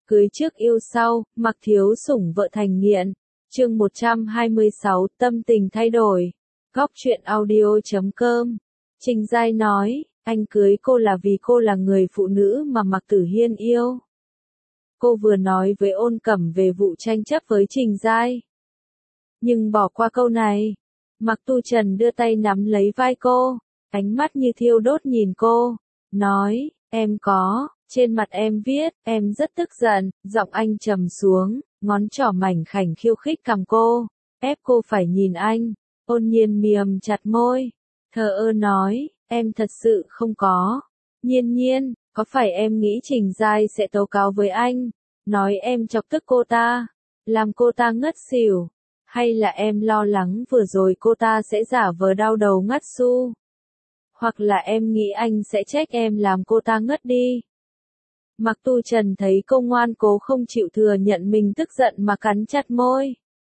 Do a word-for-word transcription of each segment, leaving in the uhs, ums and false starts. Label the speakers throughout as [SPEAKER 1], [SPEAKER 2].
[SPEAKER 1] Cưới trước yêu sau, mặc thiếu sủng vợ thành nghiện. Chương một trăm hai mươi sáu, tâm tình thay đổi. Góc truyện audio chấm com. Trình Giai nói, anh cưới cô là vì cô là người phụ nữ mà Mạc Tử Hiên yêu. Cô vừa nói với Ôn Cẩm về vụ tranh chấp với Trình Giai. Nhưng bỏ qua câu này, Mạc Tu Trần đưa tay nắm lấy vai cô, ánh mắt như thiêu đốt nhìn cô, nói, em có, trên mặt em viết, em rất tức giận, giọng anh trầm xuống, ngón trỏ mảnh khảnh khiêu khích cằm cô, ép cô phải nhìn anh. Ôn Nhiên mỉm chặt môi, thờ ơ nói, em thật sự không có. Nhiên Nhiên, có phải em nghĩ Trình Giai sẽ tố cáo với anh, nói em chọc tức cô ta, làm cô ta ngất xỉu, hay là em lo lắng vừa rồi cô ta sẽ giả vờ đau đầu ngất xu? Hoặc là em nghĩ anh sẽ trách em làm cô ta ngất đi? Mạc Tu Trần thấy cô ngoan cố không chịu thừa nhận mình tức giận mà cắn chặt môi.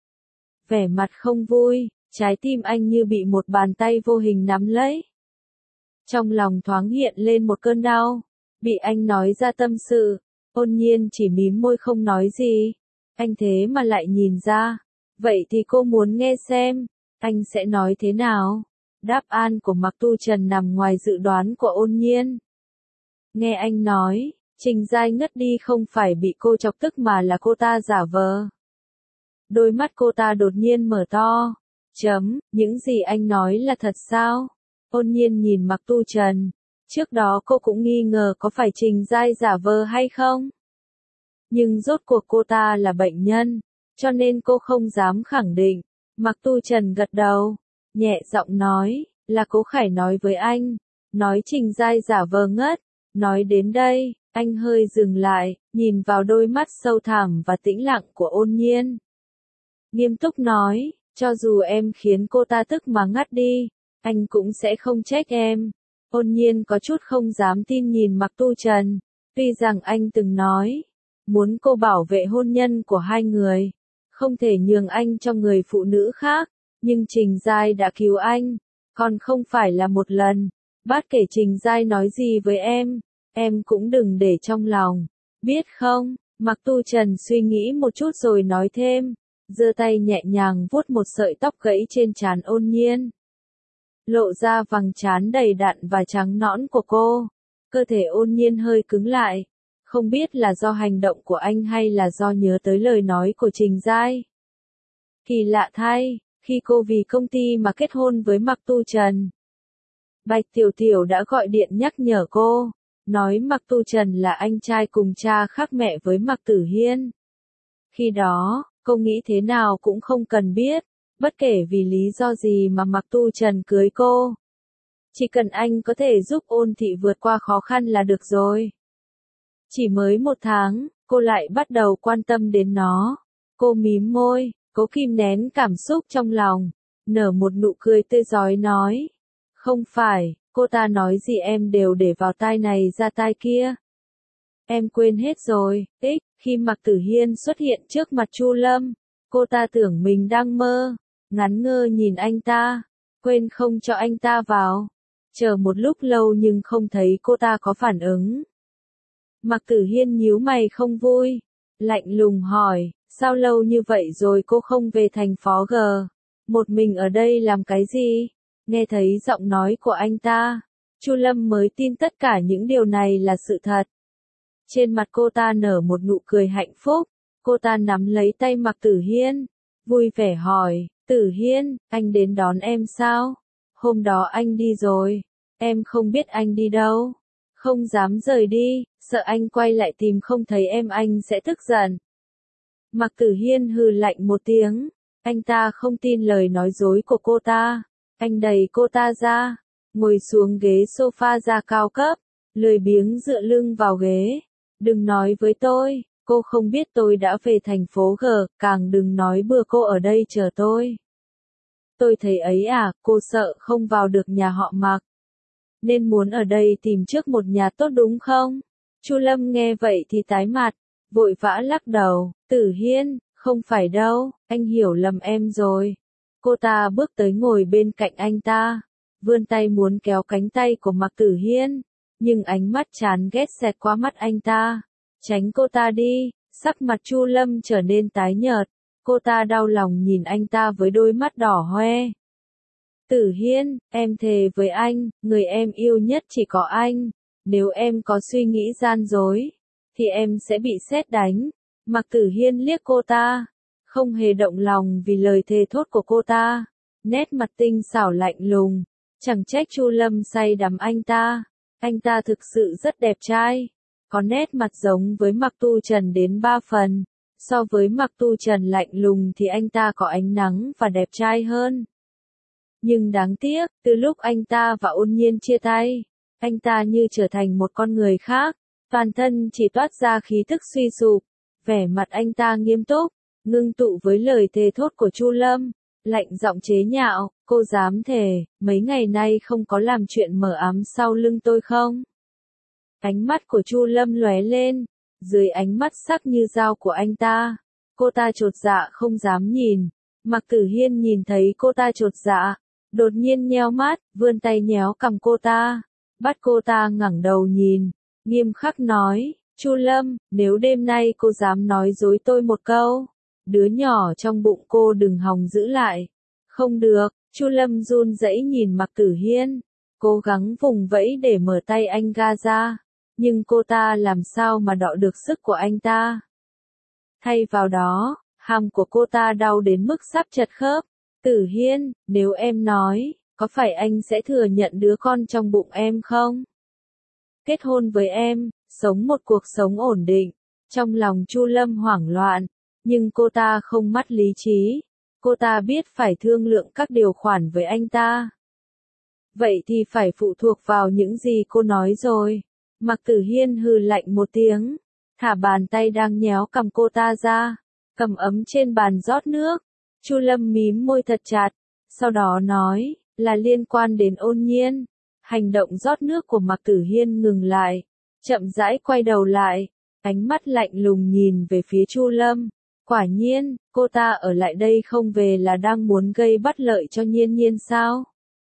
[SPEAKER 1] Vẻ mặt không vui, trái tim anh như bị một bàn tay vô hình nắm lấy. Trong lòng thoáng hiện lên một cơn đau, bị anh nói ra tâm sự, Ôn Nhiên chỉ mím môi không nói gì. Anh thế mà lại nhìn ra, vậy thì cô muốn nghe xem, anh sẽ nói thế nào? Đáp án của Mạc Tu Trần nằm ngoài dự đoán của Ôn Nhiên. Nghe anh nói, Trình Giai ngất đi không phải bị cô chọc tức mà là cô ta giả vờ. Đôi mắt cô ta đột nhiên mở to. Chấm, những gì anh nói là thật sao? Ôn Nhiên nhìn Mạc Tu Trần. Trước đó cô cũng nghi ngờ có phải Trình Giai giả vờ hay không? Nhưng rốt cuộc cô ta là bệnh nhân, cho nên cô không dám khẳng định. Mạc Tu Trần gật đầu, nhẹ giọng nói, là Cố Khải nói với anh, nói Trình Giai giả vờ ngất. Nói đến đây, anh hơi dừng lại, nhìn vào đôi mắt sâu thẳm và tĩnh lặng của Ôn Nhiên. Nghiêm túc nói, cho dù em khiến cô ta tức mà ngất đi, anh cũng sẽ không trách em. Ôn Nhiên có chút không dám tin nhìn Mạc Tu Trần, tuy rằng anh từng nói, muốn cô bảo vệ hôn nhân của hai người, không thể nhường anh cho người phụ nữ khác, nhưng Trình Giai đã cứu anh, còn không phải là một lần. Bất kể Trình Giai nói gì với em, em cũng đừng để trong lòng, biết không? Mạc Tu Trần suy nghĩ một chút rồi nói thêm, giơ tay nhẹ nhàng vuốt một sợi tóc gãy trên trán Ôn Nhiên. Lộ ra vầng trán đầy đặn và trắng nõn của cô, cơ thể Ôn Nhiên hơi cứng lại, không biết là do hành động của anh hay là do nhớ tới lời nói của Trình Giai. Kỳ lạ thay, khi cô vì công ty mà kết hôn với Mạc Tu Trần, Bạch Tiểu Tiểu đã gọi điện nhắc nhở cô, nói Mạc Tu Trần là anh trai cùng cha khác mẹ với Mạc Tử Hiên. Khi đó, cô nghĩ thế nào cũng không cần biết, bất kể vì lý do gì mà Mạc Tu Trần cưới cô. Chỉ cần anh có thể giúp Ôn thị vượt qua khó khăn là được rồi. Chỉ mới một tháng, cô lại bắt đầu quan tâm đến nó. Cô mím môi, cố kìm nén cảm xúc trong lòng, nở một nụ cười tươi rói nói. Không phải, cô ta nói gì em đều để vào tai này ra tai kia. Em quên hết rồi, ích, khi Mạc Tử Hiên xuất hiện trước mặt Chu Lâm, cô ta tưởng mình đang mơ, ngắn ngơ nhìn anh ta, quên không cho anh ta vào. Chờ một lúc lâu nhưng không thấy cô ta có phản ứng. Mạc Tử Hiên nhíu mày không vui, lạnh lùng hỏi, sao lâu như vậy rồi cô không về thành phố G, một mình ở đây làm cái gì? Nghe thấy giọng nói của anh ta, Chu Lâm mới tin tất cả những điều này là sự thật. Trên mặt cô ta nở một nụ cười hạnh phúc, cô ta nắm lấy tay Mạc Tử Hiên, vui vẻ hỏi, Tử Hiên, anh đến đón em sao? Hôm đó anh đi rồi, em không biết anh đi đâu, không dám rời đi, sợ anh quay lại tìm không thấy em anh sẽ tức giận. Mạc Tử Hiên hừ lạnh một tiếng, anh ta không tin lời nói dối của cô ta. Anh đẩy cô ta ra, ngồi xuống ghế sofa da cao cấp, lười biếng dựa lưng vào ghế. Đừng nói với tôi, cô không biết tôi đã về thành phố G, càng đừng nói bừa cô ở đây chờ tôi. Tôi thấy ấy à, cô sợ không vào được nhà họ Mạc, nên muốn ở đây tìm trước một nhà tốt đúng không? Chu Lâm nghe vậy thì tái mặt, vội vã lắc đầu, Tử Hiên, không phải đâu, anh hiểu lầm em rồi. Cô ta bước tới ngồi bên cạnh anh ta, vươn tay muốn kéo cánh tay của Mạc Tử Hiên, nhưng ánh mắt chán ghét xẹt qua mắt anh ta, tránh cô ta đi, Sắc mặt Chu Lâm trở nên tái nhợt, cô ta đau lòng nhìn anh ta với đôi mắt đỏ hoe. Tử Hiên, em thề với anh, người em yêu nhất chỉ có anh. Nếu em có suy nghĩ gian dối, thì em sẽ bị sét đánh. Mạc Tử Hiên liếc cô ta, không hề động lòng vì lời thề thốt của cô ta. Nét mặt tinh xảo lạnh lùng, chẳng trách Chu Lâm say đắm anh ta. Anh ta thực sự rất đẹp trai, có nét mặt giống với Mạc Tu Trần đến ba phần. So với Mạc Tu Trần lạnh lùng thì anh ta có ánh nắng và đẹp trai hơn. Nhưng đáng tiếc, từ lúc anh ta và Ôn Nhiên chia tay, anh ta như trở thành một con người khác, toàn thân chỉ toát ra khí tức suy sụp, vẻ mặt anh ta nghiêm túc, ngưng tụ với lời thề thốt của Chu Lâm, lạnh giọng chế nhạo, cô dám thề, mấy ngày nay không có làm chuyện mờ ám sau lưng tôi không? Ánh mắt của Chu Lâm lóe lên, dưới ánh mắt sắc như dao của anh ta, cô ta chột dạ không dám nhìn. Mạc Tử Hiên nhìn thấy cô ta chột dạ, đột nhiên nheo mắt, vươn tay nhéo cằm cô ta, bắt cô ta ngẩng đầu nhìn, nghiêm khắc nói, Chu Lâm, nếu đêm nay cô dám nói dối tôi một câu, đứa nhỏ trong bụng cô đừng hòng giữ lại. Không được, Chu Lâm run rẩy nhìn Mạc Tử Hiên, cố gắng vùng vẫy để mở tay anh ga ra, nhưng cô ta làm sao mà đọ được sức của anh ta. Thay vào đó, hàm của cô ta đau đến mức sắp chật khớp. Tử Hiên, nếu em nói, có phải anh sẽ thừa nhận đứa con trong bụng em không? Kết hôn với em, sống một cuộc sống ổn định. Trong lòng Chu Lâm hoảng loạn, nhưng cô ta không mất lý trí. Cô ta biết phải thương lượng các điều khoản với anh ta. Vậy thì phải phụ thuộc vào những gì cô nói rồi. Mạc Tử Hiên hừ lạnh một tiếng, thả bàn tay đang nhéo cầm cô ta ra, cầm ấm trên bàn rót nước. Chu Lâm mím môi thật chặt, sau đó nói, là liên quan đến Ôn Nhiên. Hành động rót nước của Mạc Tử Hiên ngừng lại, chậm rãi quay đầu lại, ánh mắt lạnh lùng nhìn về phía Chu Lâm. Quả nhiên, cô ta ở lại đây không về là đang muốn gây bất lợi cho Nhiên Nhiên sao?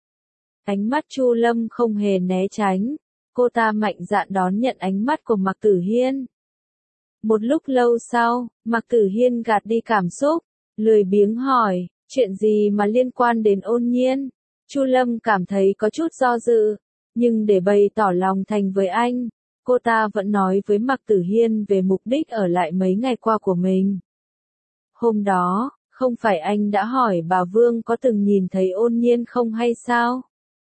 [SPEAKER 1] Ánh mắt Chu Lâm không hề né tránh, cô ta mạnh dạn đón nhận ánh mắt của Mạc Tử Hiên. Một lúc lâu sau, Mạc Tử Hiên gạt đi cảm xúc, lười biếng hỏi, chuyện gì mà liên quan đến Ôn Nhiên? Chu Lâm cảm thấy có chút do dự, nhưng để bày tỏ lòng thành với anh, cô ta vẫn nói với Mạc Tử Hiên về mục đích ở lại mấy ngày qua của mình. Hôm đó, không phải anh đã hỏi bà Vương có từng nhìn thấy Ôn Nhiên không hay sao?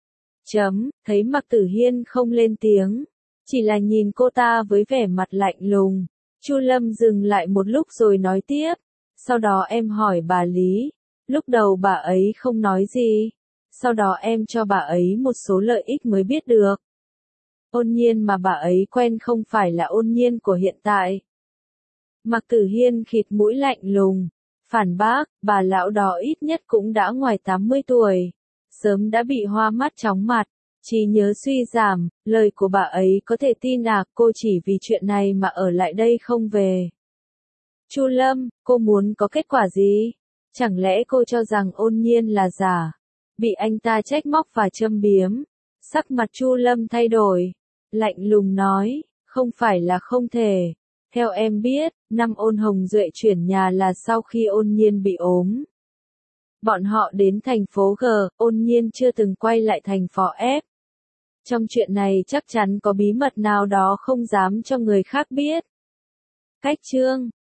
[SPEAKER 1] Chấm, thấy Mạc Tử Hiên không lên tiếng, chỉ là nhìn cô ta với vẻ mặt lạnh lùng. Chu Lâm dừng lại một lúc rồi nói tiếp, sau đó em hỏi bà Lý, lúc đầu bà ấy không nói gì, sau đó em cho bà ấy một số lợi ích mới biết được. Ôn Nhiên mà bà ấy quen không phải là Ôn Nhiên của hiện tại. Mạc Tử Hiên khịt mũi lạnh lùng, phản bác, bà lão đó ít nhất cũng đã ngoài tám mươi tuổi, sớm đã bị hoa mắt chóng mặt, trí nhớ suy giảm, lời của bà ấy có thể tin à, cô chỉ vì chuyện này mà ở lại đây không về. Chu Lâm, cô muốn có kết quả gì? Chẳng lẽ cô cho rằng Ôn Nhiên là giả? Bị anh ta trách móc và châm biếm, sắc mặt Chu Lâm thay đổi, lạnh lùng nói, không phải là không thể. Theo em biết, năm Ôn Hồng Duệ chuyển nhà là sau khi Ôn Nhiên bị ốm. Bọn họ đến thành phố G, Ôn Nhiên chưa từng quay lại thành phố F. Trong chuyện này chắc chắn có bí mật nào đó không dám cho người khác biết. Cách chương